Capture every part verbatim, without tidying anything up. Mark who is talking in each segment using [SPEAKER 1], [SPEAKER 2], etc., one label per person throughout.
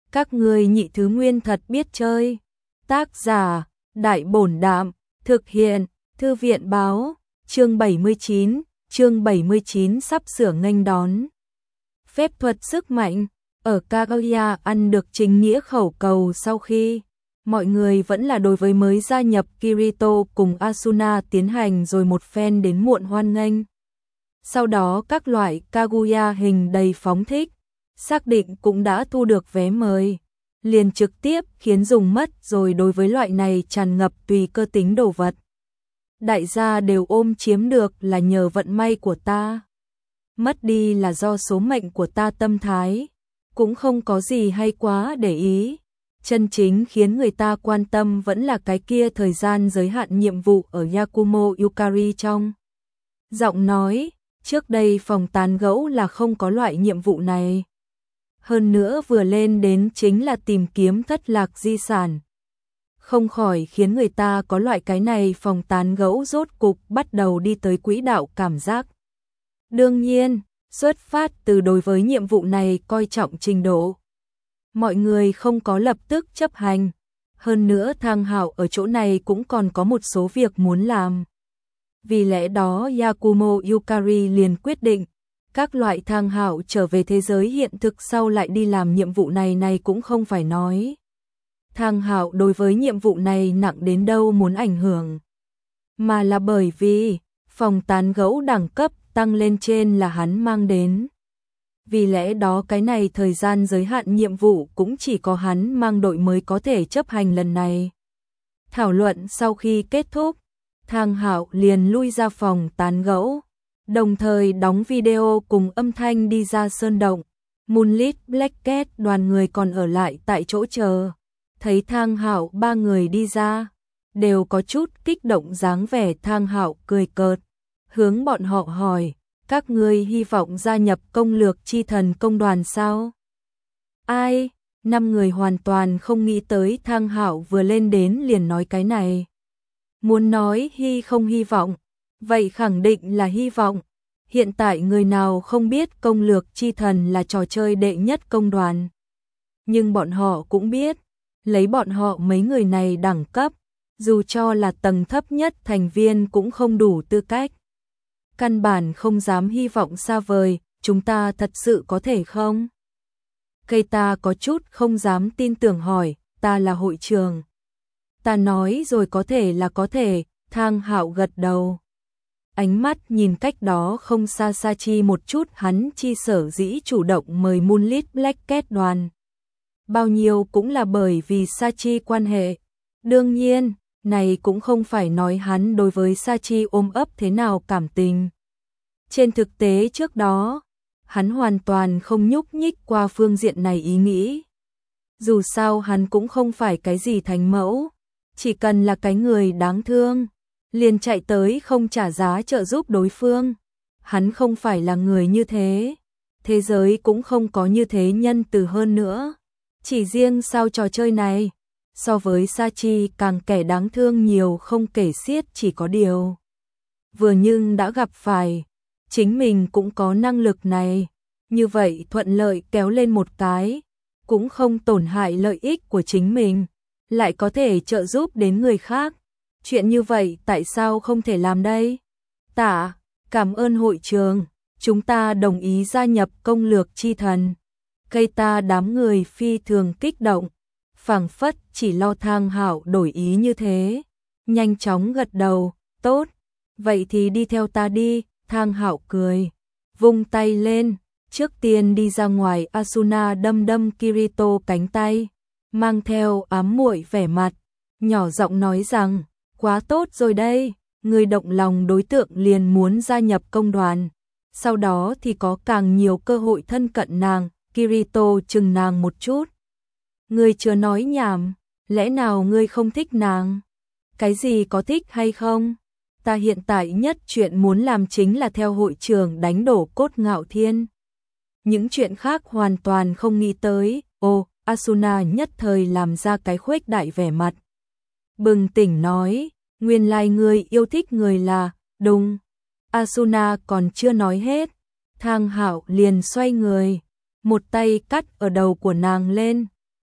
[SPEAKER 1] Các ngươi nhị thứ nguyên thật biết chơi. Tác giả, Đại Bổn Đạm, thực hiện, Thư viện Báo, chương bảy mươi chín, chương bảy mươi chín sắp sửa nghênh đón. Phép thuật sức mạnh, ở Kaguya ăn được chính nghĩa khẩu cầu sau khi mọi người vẫn là đối với mới gia nhập Kirito cùng Asuna tiến hành rồi một phen đến muộn hoan nghênh. Sau đó các loại Kaguya hình đầy phóng thích, xác định cũng đã thu được vé mời, liền trực tiếp khiến dùng mất rồi đối với loại này tràn ngập tùy cơ tính đồ vật. Đại gia đều ôm chiếm được là nhờ vận may của ta. Mất đi là do số mệnh của ta tâm thái, cũng không có gì hay quá để ý. Chân chính khiến người ta quan tâm vẫn là cái kia thời gian giới hạn nhiệm vụ ở Yakumo Yukari trong. Giọng nói, trước đây phòng tán gẫu là không có loại nhiệm vụ này. Hơn nữa vừa lên đến chính là tìm kiếm thất lạc di sản. Không khỏi khiến người ta có loại cái này phòng tán gẫu rốt cục bắt đầu đi tới quỹ đạo cảm giác. Đương nhiên, xuất phát từ đối với nhiệm vụ này coi trọng trình độ. Mọi người không có lập tức chấp hành. Hơn nữa Thang Hạo ở chỗ này cũng còn có một số việc muốn làm. Vì lẽ đó Yakumo Yukari liền quyết định, các loại Thang Hạo trở về thế giới hiện thực sau lại đi làm nhiệm vụ này này cũng không phải nói. Thang Hạo đối với nhiệm vụ này nặng đến đâu muốn ảnh hưởng. Mà là bởi vì, phòng tán gẫu đẳng cấp tăng lên trên là hắn mang đến. Vì lẽ đó cái này thời gian giới hạn nhiệm vụ cũng chỉ có hắn mang đội mới có thể chấp hành lần này. Thảo luận sau khi kết thúc, Thang Hạo liền lui ra phòng tán gẫu, đồng thời đóng video cùng âm thanh đi ra sơn động. Moonlit Blackcat đoàn người còn ở lại tại chỗ chờ. Thấy Thang Hạo ba người đi ra, đều có chút kích động dáng vẻ. Thang Hạo cười cợt, hướng bọn họ hỏi, các ngươi hy vọng gia nhập công lược chi thần công đoàn sao? Ai? Năm người hoàn toàn không nghĩ tới Thang Hạo vừa lên đến liền nói cái này. Muốn nói hy không hy vọng, vậy khẳng định là hy vọng. Hiện tại người nào không biết công lược chi thần là trò chơi đệ nhất công đoàn. Nhưng bọn họ cũng biết, lấy bọn họ mấy người này đẳng cấp, dù cho là tầng thấp nhất thành viên cũng không đủ tư cách. Căn bản không dám hy vọng xa vời, chúng ta thật sự có thể không? Keita có chút không dám tin tưởng hỏi, ta là hội trưởng. Ta nói rồi có thể là có thể, Thang Hạo gật đầu. Ánh mắt nhìn cách đó không xa Sachi một chút, hắn chi sở dĩ chủ động mời Moonlit Blackcat đoàn. Bao nhiêu cũng là bởi vì Sachi quan hệ. Đương nhiên, này cũng không phải nói hắn đối với Sachi ôm ấp thế nào cảm tình. Trên thực tế trước đó, hắn hoàn toàn không nhúc nhích qua phương diện này ý nghĩ. Dù sao hắn cũng không phải cái gì thánh mẫu, chỉ cần là cái người đáng thương, liền chạy tới không trả giá trợ giúp đối phương. Hắn không phải là người như thế, thế giới cũng không có như thế nhân từ hơn nữa. Chỉ riêng sau trò chơi này, so với Sachi càng kẻ đáng thương nhiều không kể xiết, chỉ có điều. Vừa nhưng đã gặp phải, chính mình cũng có năng lực này, như vậy thuận lợi kéo lên một cái, cũng không tổn hại lợi ích của chính mình, lại có thể trợ giúp đến người khác. Chuyện như vậy tại sao không thể làm đây? Tạ, cảm ơn hội trường, chúng ta đồng ý gia nhập công lược chi thần. Keita đám người phi thường kích động, phảng phất chỉ lo Thang Hạo đổi ý như thế. Nhanh chóng gật đầu, tốt, vậy thì đi theo ta đi. Thang Hạo cười, vung tay lên, trước tiên đi ra ngoài. Asuna đâm đâm Kirito cánh tay, mang theo ám muội vẻ mặt, nhỏ giọng nói rằng, quá tốt rồi đây, người động lòng đối tượng liền muốn gia nhập công đoàn, sau đó thì có càng nhiều cơ hội thân cận nàng. Kirito chừng nàng một chút, ngươi chưa nói nhảm, lẽ nào ngươi không thích nàng? Cái gì có thích hay không? Ta hiện tại nhất chuyện muốn làm chính là theo hội trưởng đánh đổ Cốt Ngạo Thiên. Những chuyện khác hoàn toàn không nghĩ tới. Ô, Asuna nhất thời làm ra cái khuếch đại vẻ mặt. Bừng tỉnh nói, nguyên lai ngươi yêu thích người là, đúng. Asuna còn chưa nói hết, Thang Hạo liền xoay người, một tay cắt ở đầu của nàng lên,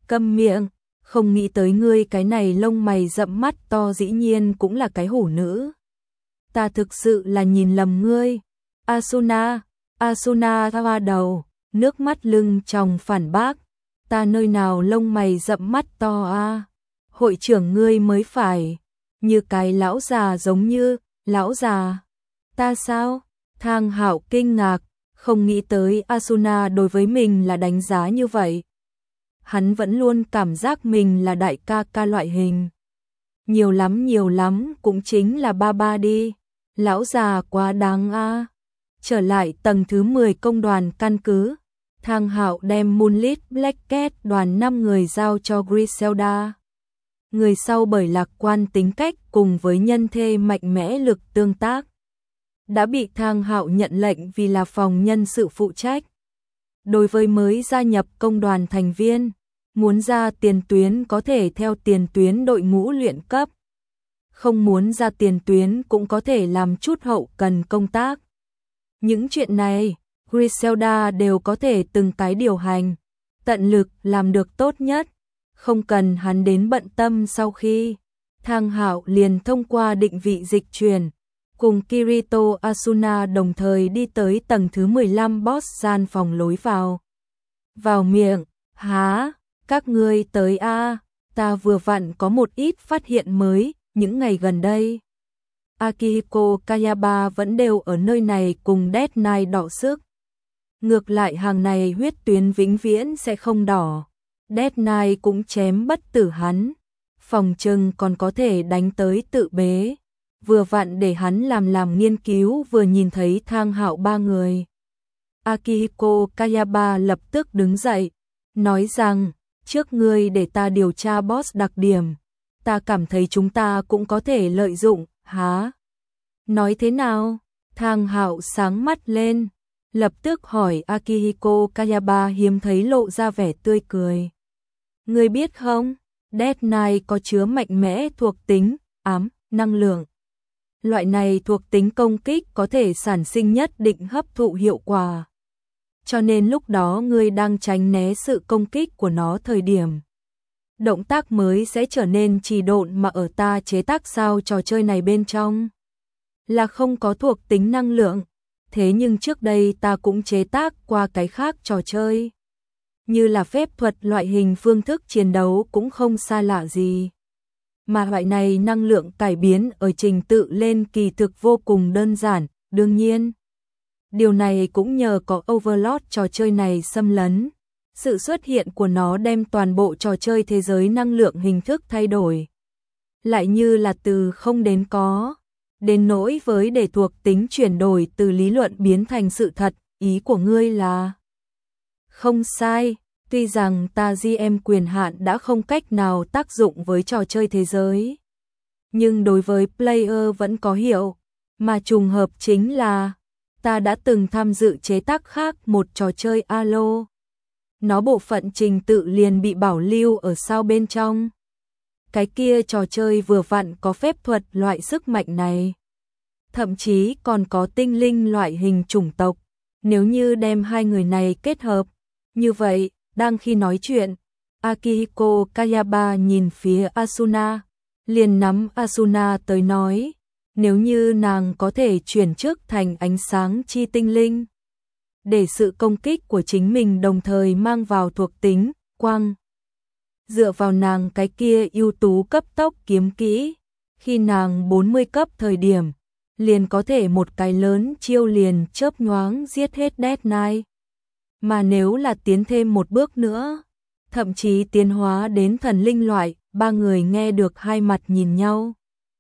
[SPEAKER 1] câm miệng, không nghĩ tới ngươi cái này lông mày rậm mắt to dĩ nhiên cũng là cái hủ nữ. Ta thực sự là nhìn lầm ngươi. Asuna, Asuna thoa đầu, nước mắt lưng tròng phản bác. Ta nơi nào lông mày rậm mắt to a? À? Hội trưởng ngươi mới phải. Như cái lão già giống như, lão già. Ta sao? Thang Hạo kinh ngạc, không nghĩ tới Asuna đối với mình là đánh giá như vậy. Hắn vẫn luôn cảm giác mình là đại ca ca loại hình. Nhiều lắm nhiều lắm cũng chính là ba ba đi. Lão già quá đáng a. À. Trở lại tầng thứ mười công đoàn căn cứ, Thang Hạo đem Moonlit Blackcat đoàn năm người giao cho Griselda. Người sau bởi lạc quan tính cách cùng với nhân thê mạnh mẽ lực tương tác, đã bị Thang Hạo nhận lệnh vì là phòng nhân sự phụ trách. Đối với mới gia nhập công đoàn thành viên, muốn ra tiền tuyến có thể theo tiền tuyến đội ngũ luyện cấp. Không muốn ra tiền tuyến cũng có thể làm chút hậu cần công tác. Những chuyện này, Griselda đều có thể từng cái điều hành, tận lực làm được tốt nhất, không cần hắn đến bận tâm. Sau khi Thang Hạo liền thông qua định vị dịch chuyển, cùng Kirito Asuna đồng thời đi tới tầng thứ mười lăm boss gian phòng lối vào. Vào miệng, há, các ngươi tới a, ta vừa vặn có một ít phát hiện mới, những ngày gần đây. Akihiko Kayaba vẫn đều ở nơi này cùng Death Knight đọ sức. Ngược lại hàng này huyết tuyến vĩnh viễn sẽ không đỏ. Death Knight cũng chém bất tử hắn. Phòng trừng còn có thể đánh tới tự bế. Vừa vặn để hắn làm làm nghiên cứu vừa nhìn thấy Thang Hạo ba người. Akihiko Kayaba lập tức đứng dậy, nói rằng, trước ngươi để ta điều tra boss đặc điểm. Ta cảm thấy chúng ta cũng có thể lợi dụng, hả? Nói thế nào? Thang Hạo sáng mắt lên, lập tức hỏi Akihiko Kayaba hiếm thấy lộ ra vẻ tươi cười. Ngươi biết không, Death Knight có chứa mạnh mẽ thuộc tính, ám, năng lượng. Loại này thuộc tính công kích có thể sản sinh nhất định hấp thụ hiệu quả. Cho nên lúc đó ngươi đang tránh né sự công kích của nó thời điểm. Động tác mới sẽ trở nên trì độn mà ở ta chế tác sao trò chơi này bên trong. Là không có thuộc tính năng lượng. Thế nhưng trước đây ta cũng chế tác qua cái khác trò chơi. Như là phép thuật loại hình phương thức chiến đấu cũng không xa lạ gì. Mà loại này năng lượng cải biến ở trình tự lên kỳ thực vô cùng đơn giản, đương nhiên. Điều này cũng nhờ có Overlord trò chơi này xâm lấn. Sự xuất hiện của nó đem toàn bộ trò chơi thế giới năng lượng hình thức thay đổi. Lại như là từ không đến có. Đến nỗi với để thuộc tính chuyển đổi từ lý luận biến thành sự thật, ý của ngươi là không sai, tuy rằng ta giê em quyền hạn đã không cách nào tác dụng với trò chơi thế giới. Nhưng đối với player vẫn có hiệu, mà trùng hợp chính là ta đã từng tham dự chế tác khác một trò chơi Halo. Nó bộ phận trình tự liền bị bảo lưu ở sau bên trong. Cái kia trò chơi vừa vặn có phép thuật loại sức mạnh này. Thậm chí còn có tinh linh loại hình chủng tộc. Nếu như đem hai người này kết hợp, như vậy, đang khi nói chuyện, Akihiko Kayaba nhìn phía Asuna, liền nắm Asuna tới nói, nếu như nàng có thể chuyển chức thành ánh sáng chi tinh linh, để sự công kích của chính mình đồng thời mang vào thuộc tính, quang. Dựa vào nàng cái kia ưu tú cấp tốc kiếm kỹ, khi nàng bốn mươi cấp thời điểm, liền có thể một cái lớn chiêu liền chớp nhoáng giết hết Death Knight. Mà nếu là tiến thêm một bước nữa, thậm chí tiến hóa đến thần linh loại, ba người nghe được hai mặt nhìn nhau.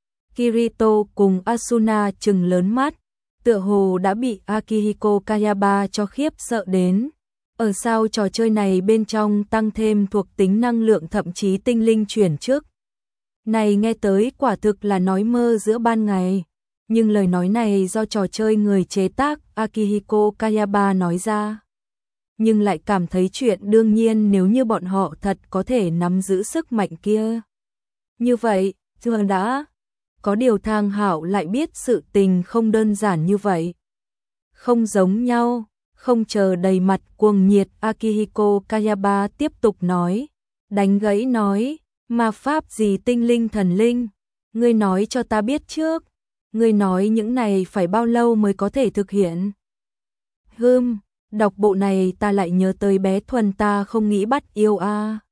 [SPEAKER 1] Kirito cùng Asuna trừng lớn mắt, tựa hồ đã bị Akihiko Kayaba cho khiếp sợ đến. Ở sau trò chơi này bên trong tăng thêm thuộc tính năng lượng thậm chí tinh linh chuyển chức. Này nghe tới quả thực là nói mơ giữa ban ngày. Nhưng lời nói này do trò chơi người chế tác Akihiko Kayaba nói ra. Nhưng lại cảm thấy chuyện đương nhiên nếu như bọn họ thật có thể nắm giữ sức mạnh kia. Như vậy, chưa đã. Có điều Thang Hạo lại biết sự tình không đơn giản như vậy. Không giống nhau, không chờ đầy mặt cuồng nhiệt Akihiko Kayaba tiếp tục nói. đánh gãy nói, ma pháp gì tinh linh thần linh, ngươi nói cho ta biết trước, ngươi nói những này phải bao lâu mới có thể thực hiện. Hừm, đọc bộ này ta lại nhớ tới bé Thuần ta không nghĩ bắt yêu a.